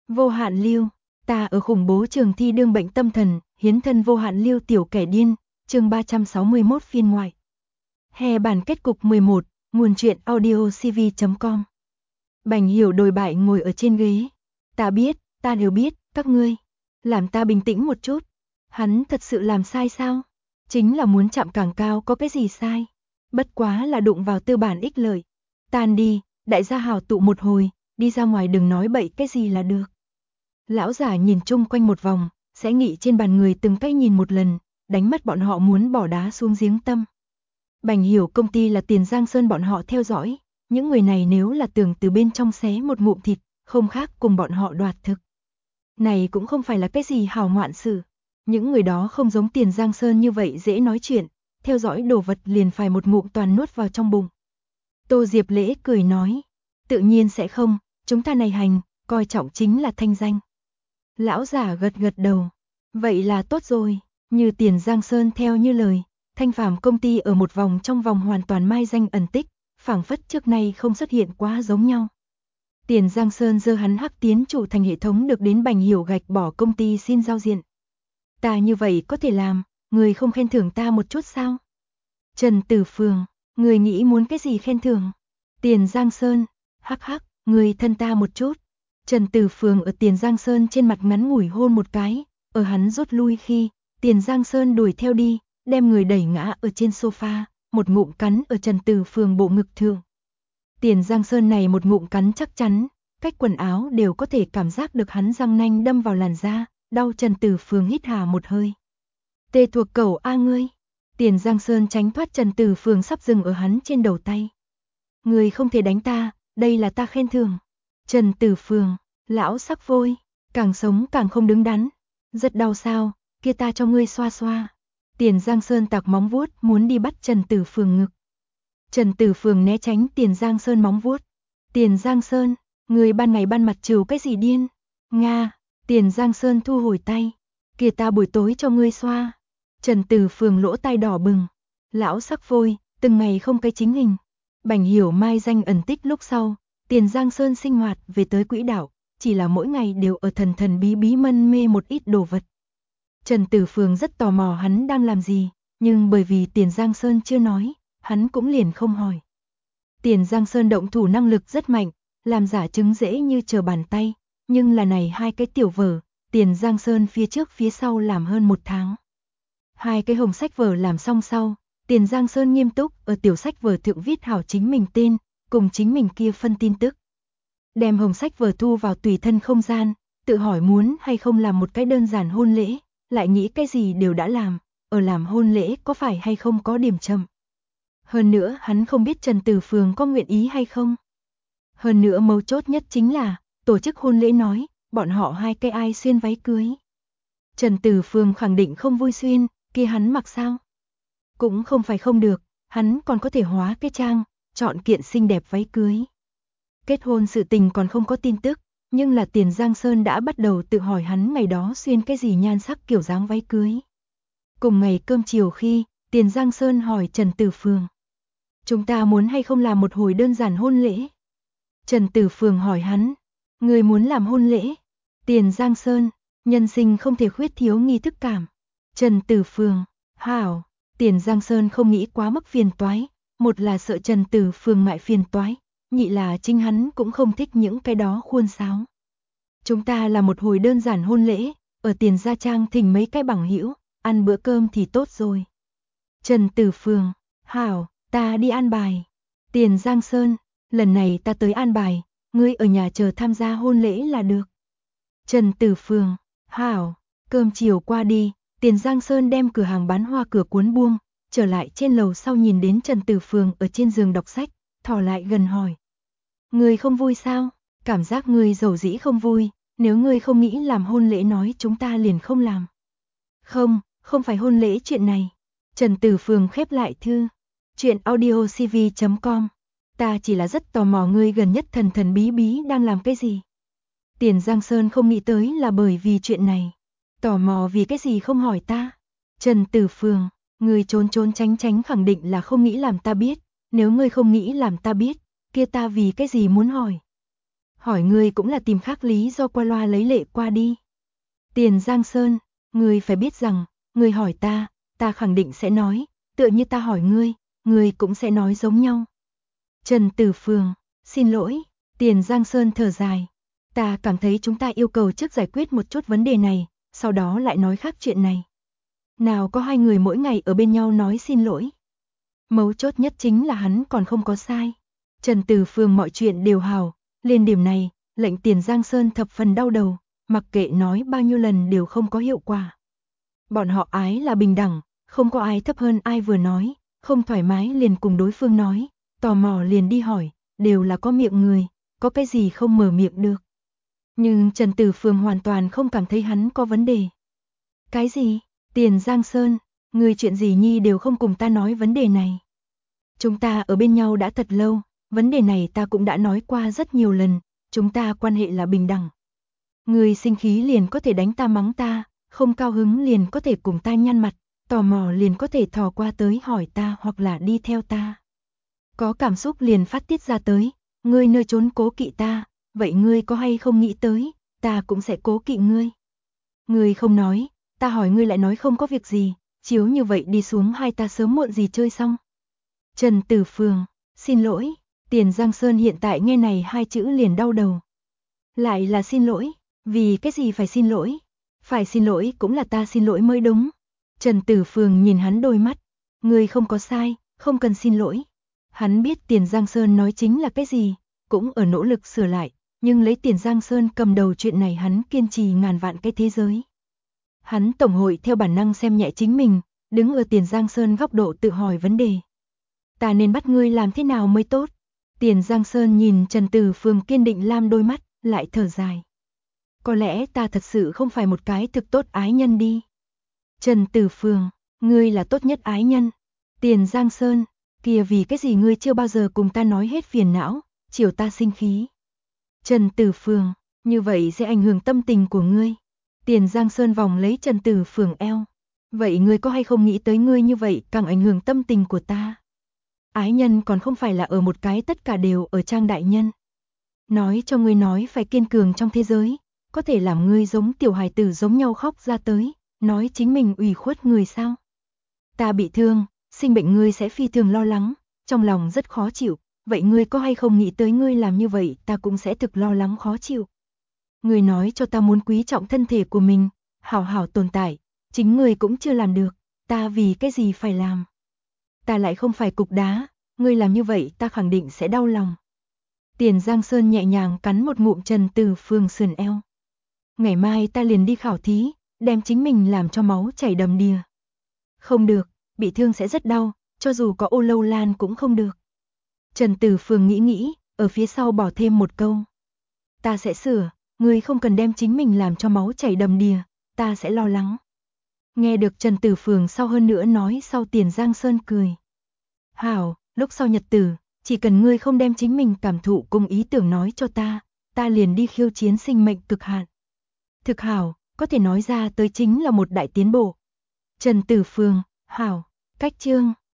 Vô hạn lưu, ta ở khủng bố trường thi đương bệnh tâm thần, hiến thân vô hạn lưu tiểu kẻ điên, chương 361 phiên ngoại. Hè bản kết cục 11, nguồn truyện audiocv.com. Bành Hiểu đồi bại ngồi ở trên ghế. Ta biết, ta đều biết, các ngươi. Làm ta bình tĩnh một chút. Hắn thật sự làm sai sao? Chính là muốn chạm càng cao có cái gì sai? Bất quá là đụng vào tư bản ích lợi. Tan đi, đại gia hào tụ một hồi, đi ra ngoài đừng nói bậy cái gì là được. Lão giả nhìn chung quanh một vòng, sẽ nghĩ trên bàn người từng cách nhìn một lần, đánh mất bọn họ muốn bỏ đá xuống giếng tâm. Bành Hiểu công ty là Tiền Giang Sơn bọn họ theo dõi, những người này nếu là tưởng từ bên trong xé một ngụm thịt, không khác cùng bọn họ đoạt thực. Này cũng không phải là cái gì hào ngoạn sự, những người đó không giống Tiền Giang Sơn như vậy dễ nói chuyện, theo dõi đồ vật liền phải một ngụm toàn nuốt vào trong bụng. Tô Diệp Lễ cười nói, tự nhiên sẽ không, chúng ta này hành, coi trọng chính là thanh danh. Lão giả gật gật đầu, vậy là tốt rồi, như Tiền Giang Sơn theo như lời, Thanh Phàm công ty ở một vòng trong vòng hoàn toàn mai danh ẩn tích, phảng phất trước nay không xuất hiện quá giống nhau. Tiền Giang Sơn dơ hắn hắc tiến chủ thành hệ thống được đến Bành Hiểu gạch bỏ công ty xin giao diện. Ta như vậy có thể làm, người không khen thưởng ta một chút sao? Trần Tử Phường, người nghĩ muốn cái gì khen thưởng? Tiền Giang Sơn, hắc hắc, người thân ta một chút. Trần Tử Phường ở Tiền Giang Sơn trên mặt ngắn ngủi hôn một cái, ở hắn rút lui khi, Tiền Giang Sơn đuổi theo đi, đem người đẩy ngã ở trên sofa, một ngụm cắn ở Trần Tử Phường bộ ngực thượng. Tiền Giang Sơn này một ngụm cắn chắc chắn, cách quần áo đều có thể cảm giác được hắn răng nanh đâm vào làn da, đau. Trần Tử Phường hít hà một hơi. Tê thuộc cẩu a ngươi. Tiền Giang Sơn tránh thoát Trần Tử Phường sắp dừng ở hắn trên đầu tay. Người không thể đánh ta, đây là ta khen thưởng. Trần Tử Phường, lão sắc vôi, càng sống càng không đứng đắn. Rất đau sao, kia ta cho ngươi xoa xoa. Tiền Giang Sơn tạc móng vuốt muốn đi bắt Trần Tử Phường ngực. Trần Tử Phường né tránh Tiền Giang Sơn móng vuốt. Tiền Giang Sơn, người ban ngày ban mặt trừ cái gì điên? Nga, Tiền Giang Sơn thu hồi tay. Kìa ta buổi tối cho ngươi xoa. Trần Tử Phường lỗ tai đỏ bừng. Lão sắc vôi, từng ngày không cái chính hình. Bành Hiểu mai danh ẩn tích lúc sau, Tiền Giang Sơn sinh hoạt về tới quỹ đạo, chỉ là mỗi ngày đều ở thần thần bí bí mân mê một ít đồ vật. Trần Tử Phường rất tò mò hắn đang làm gì, nhưng bởi vì Tiền Giang Sơn chưa nói, hắn cũng liền không hỏi. Tiền Giang Sơn động thủ năng lực rất mạnh, làm giả chứng dễ như trở bàn tay, nhưng là này hai cái tiểu vở, Tiền Giang Sơn phía trước phía sau làm hơn một tháng. Hai cái hồng sách vở làm xong sau, Tiền Giang Sơn nghiêm túc ở tiểu sách vở thượng viết hảo chính mình tên, cùng chính mình kia phân tin tức. Đem hồng sách vở thu vào tùy thân không gian, tự hỏi muốn hay không làm một cái đơn giản hôn lễ, lại nghĩ cái gì đều đã làm, ở làm hôn lễ có phải hay không có điểm chậm. Hơn nữa hắn không biết Trần Tử Phường có nguyện ý hay không. Hơn nữa mấu chốt nhất chính là, tổ chức hôn lễ nói, bọn họ hai cái ai xuyên váy cưới. Trần Tử Phường khẳng định không vui xuyên, kia hắn mặc sao? Cũng không phải không được, hắn còn có thể hóa cái trang, chọn kiện xinh đẹp váy cưới. Kết hôn sự tình còn không có tin tức, nhưng là Tiền Giang Sơn đã bắt đầu tự hỏi hắn ngày đó xuyên cái gì nhan sắc kiểu dáng váy cưới. Cùng ngày cơm chiều khi, Tiền Giang Sơn hỏi Trần Tử Phường. Chúng ta muốn hay không làm một hồi đơn giản hôn lễ? Trần Tử Phường hỏi hắn. Người muốn làm hôn lễ? Tiền Giang Sơn, nhân sinh không thể khuyết thiếu nghi thức cảm. Trần Tử Phường, hảo. Tiền Giang Sơn không nghĩ quá mức phiền toái. Một là sợ Trần Tử Phường ngại phiền toái, nhị là chính hắn cũng không thích những cái đó khuôn sáo. Chúng ta là một hồi đơn giản hôn lễ, ở Tiền Gia Trang thỉnh mấy cái bằng hữu, ăn bữa cơm thì tốt rồi. Trần Tử Phường, hảo, ta đi an bài. Tiền Giang Sơn, lần này ta tới an bài, ngươi ở nhà chờ tham gia hôn lễ là được. Trần Tử Phường, hảo, cơm chiều qua đi, Tiền Giang Sơn đem cửa hàng bán hoa cửa cuốn buông, trở lại trên lầu sau nhìn đến Trần Tử Phường ở trên giường đọc sách, thò lại gần hỏi. Ngươi không vui sao? Cảm giác ngươi dầu dĩ không vui, nếu ngươi không nghĩ làm hôn lễ nói chúng ta liền không làm. Không, không phải hôn lễ chuyện này. Trần Tử Phường khép lại thư. Chuyện audiocv.com. Ta chỉ là rất tò mò ngươi gần nhất thần thần bí bí đang làm cái gì. Tiền Giang Sơn không nghĩ tới là bởi vì chuyện này. Tò mò vì cái gì không hỏi ta. Trần Tử Phường, ngươi trốn trốn tránh tránh khẳng định là không nghĩ làm ta biết. Nếu ngươi không nghĩ làm ta biết, kia ta vì cái gì muốn hỏi. hỏi ngươi cũng là tìm khác lý do qua loa lấy lệ qua đi. Tiền Giang Sơn, ngươi phải biết rằng, ngươi hỏi ta khẳng định sẽ nói, tựa như ta hỏi ngươi cũng sẽ nói giống nhau. Trần Tử Phường, xin lỗi, Tiền Giang Sơn thở dài. Ta cảm thấy chúng ta yêu cầu trước giải quyết một chút vấn đề này, sau đó lại nói khác chuyện này. Nào có hai người mỗi ngày ở bên nhau nói xin lỗi. Mấu chốt nhất chính là hắn còn không có sai. Trần Tử Phường mọi chuyện đều hảo, lên điểm này, lệnh Tiền Giang Sơn thập phần đau đầu, mặc kệ nói bao nhiêu lần đều không có hiệu quả. Bọn họ ái là bình đẳng, không có ai thấp hơn ai vừa nói, không thoải mái liền cùng đối phương nói, tò mò liền đi hỏi, đều là có miệng người, có cái gì không mở miệng được. Nhưng Trần Tử Phường hoàn toàn không cảm thấy hắn có vấn đề. Cái gì? Tiền Giang Sơn, người chuyện gì nhi đều không cùng ta nói vấn đề này. Chúng ta ở bên nhau đã thật lâu, vấn đề này ta cũng đã nói qua rất nhiều lần, chúng ta quan hệ là bình đẳng. Người sinh khí liền có thể đánh ta mắng ta, không cao hứng liền có thể cùng ta nhăn mặt, tò mò liền có thể thò qua tới hỏi ta hoặc là đi theo ta. Có cảm xúc liền phát tiết ra tới, ngươi nơi trốn cố kỵ ta, vậy ngươi có hay không nghĩ tới, ta cũng sẽ cố kỵ ngươi. Ngươi không nói, ta hỏi ngươi lại nói không có việc gì, chiếu như vậy đi xuống hai ta sớm muộn gì chơi xong. Trần Tử Phường, xin lỗi, Tiền Giang Sơn hiện tại nghe này hai chữ liền đau đầu. Lại là xin lỗi, vì cái gì phải xin lỗi? Phải xin lỗi cũng là ta xin lỗi mới đúng. Trần Tử Phường nhìn hắn đôi mắt, ngươi không có sai, không cần xin lỗi. Hắn biết Tiền Giang Sơn nói chính là cái gì, cũng ở nỗ lực sửa lại, nhưng lấy Tiền Giang Sơn cầm đầu chuyện này hắn kiên trì ngàn vạn cái thế giới. Hắn tổng hội theo bản năng xem nhẹ chính mình, đứng ở Tiền Giang Sơn góc độ tự hỏi vấn đề. Ta nên bắt ngươi làm thế nào mới tốt? Tiền Giang Sơn nhìn Trần Tử Phường kiên định lam đôi mắt, lại thở dài. Có lẽ ta thật sự không phải một cái thực tốt ái nhân đi. Trần Tử Phường, ngươi là tốt nhất ái nhân. Tiền Giang Sơn, kia vì cái gì ngươi chưa bao giờ cùng ta nói hết phiền não, chiều ta sinh khí. Trần Tử Phường, như vậy sẽ ảnh hưởng tâm tình của ngươi. Tiền Giang Sơn vòng lấy Trần Tử Phường eo. Vậy ngươi có hay không nghĩ tới ngươi như vậy càng ảnh hưởng tâm tình của ta? Ái nhân còn không phải là ở một cái tất cả đều ở trang đại nhân. Nói cho ngươi nói phải kiên cường trong thế giới, có thể làm ngươi giống tiểu hài tử giống nhau khóc ra tới, nói chính mình ủy khuất người sao? Ta bị thương, sinh bệnh ngươi sẽ phi thường lo lắng, trong lòng rất khó chịu, vậy ngươi có hay không nghĩ tới ngươi làm như vậy ta cũng sẽ thực lo lắng khó chịu. Ngươi nói cho ta muốn quý trọng thân thể của mình, hảo hảo tồn tại, chính ngươi cũng chưa làm được, ta vì cái gì phải làm? Ta lại không phải cục đá, ngươi làm như vậy ta khẳng định sẽ đau lòng. Tiền Giang Sơn nhẹ nhàng cắn một ngụm Trần Tử Phường sườn eo. Ngày mai ta liền đi khảo thí, đem chính mình làm cho máu chảy đầm đìa. Không được, bị thương sẽ rất đau, cho dù có ô lâu lan cũng không được. Trần Tử Phường nghĩ, ở phía sau bỏ thêm một câu. Ta sẽ sửa, ngươi không cần đem chính mình làm cho máu chảy đầm đìa, ta sẽ lo lắng. Nghe được Trần Tử Phường sau hơn nữa nói sau Tiền Giang Sơn cười. Hảo, lúc sau nhật tử, chỉ cần ngươi không đem chính mình cảm thụ cùng ý tưởng nói cho ta liền đi khiêu chiến sinh mệnh cực hạn. Thực hảo, có thể nói ra tới chính là một đại tiến bộ. Trần Tử Phường, hảo, cách chương.